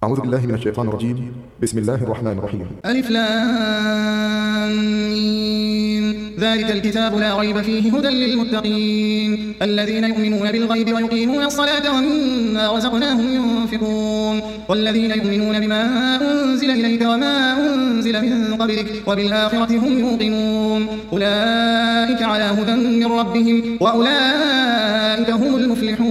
أعوذ بالله من الشيطان الرجيم. بسم الله الرحمن الرحيم. ألف لام ميم. ذلك الكتاب لا ريب فيه هدى للمتقين الذين يؤمنون بالغيب ويقيمون الصلاة ومما رزقناهم ينفقون والذين يؤمنون بما أنزل إليك وما أنزل من قبلك وبالآخرة هم يوقنون أولئك على هدى من ربهم وأولئك هم المفلحون.